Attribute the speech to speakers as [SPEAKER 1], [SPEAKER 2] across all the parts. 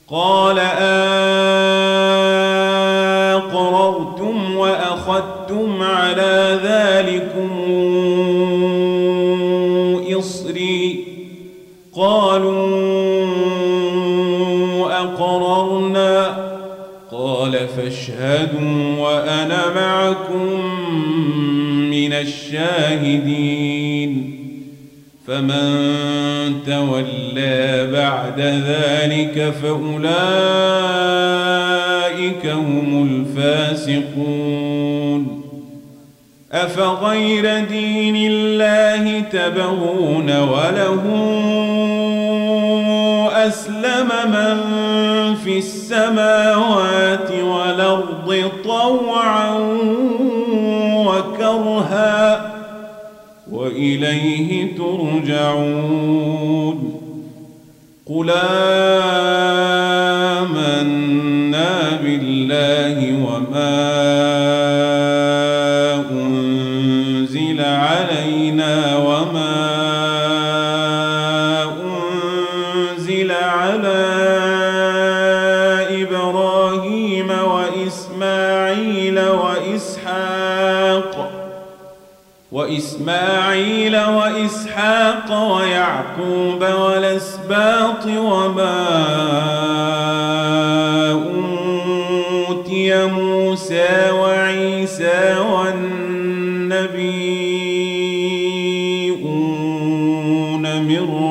[SPEAKER 1] قال أقررتم وأخذتم على ذلكم إصري قالوا أقررنا قال فاشهدوا وأنا معكم من الشاهدين فمن تولى بعد ذلك فأولئك هم الفاسقون أفغير دين الله تبغون وله أسلم من في السماوات والأرض طوعا وكرها وإليه ترجعون قل آمنا بالله وما أنزل علينا وما أنزل على إبراهيم وإسماعيل وإسحاق ويعقوب والأسباط وما أوتي موسى وعيسى والنبيون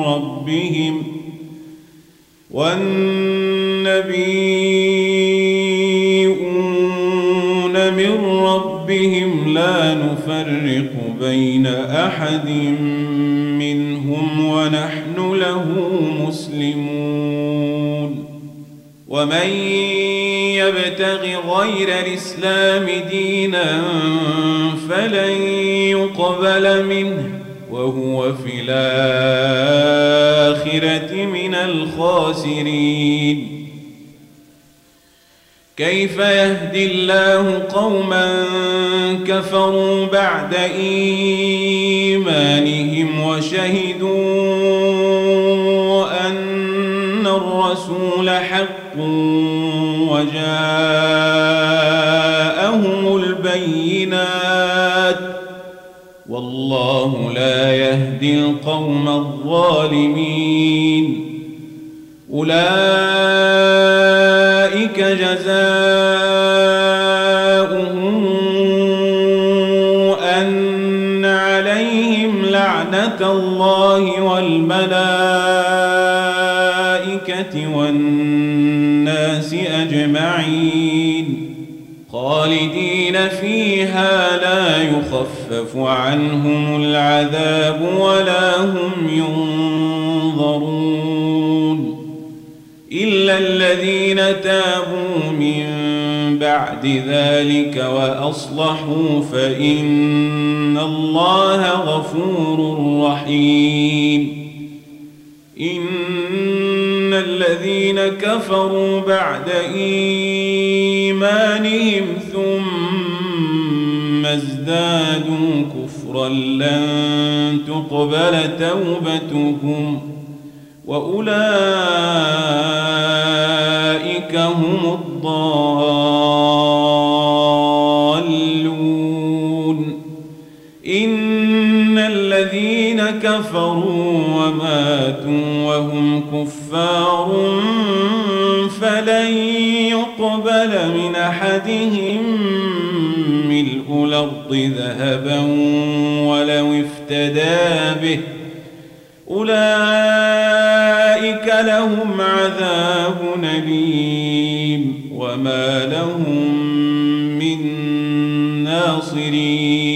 [SPEAKER 1] من ربهم لا نفرق بين أحد منهم ونحن له مسلمون ومن يبتغ غير الإسلام دينا فلن يقبل منه وهو في الآخرة من الخاسرين كيف يهدي الله قوما كفروا بعد إيمانهم وشهدوا أن الرسول حق وجاءهم البينات والله لا يهدي القوم الظالمين أولئك جزاؤهم أن عليهم لعنة الله والملائكة والناس أجمعين خالدين فيها لا يخفف عنهم العذاب ولا هم ينظرون إلا الذين تابوا من بعد ذلك وأصلحوا فإن الله غفور رحيم إن الذين كفروا بعد إيمانهم ثم ازدادوا كفرا لن تقبل توبتهم وأولئك هم الضالون إن الذين كفروا وماتوا وهم كفار فلن يقبل من أحدهم ملء الأرض ذهبا ولو افتدى به أولئك لهم عذاب أليم وما لهم من ناصرين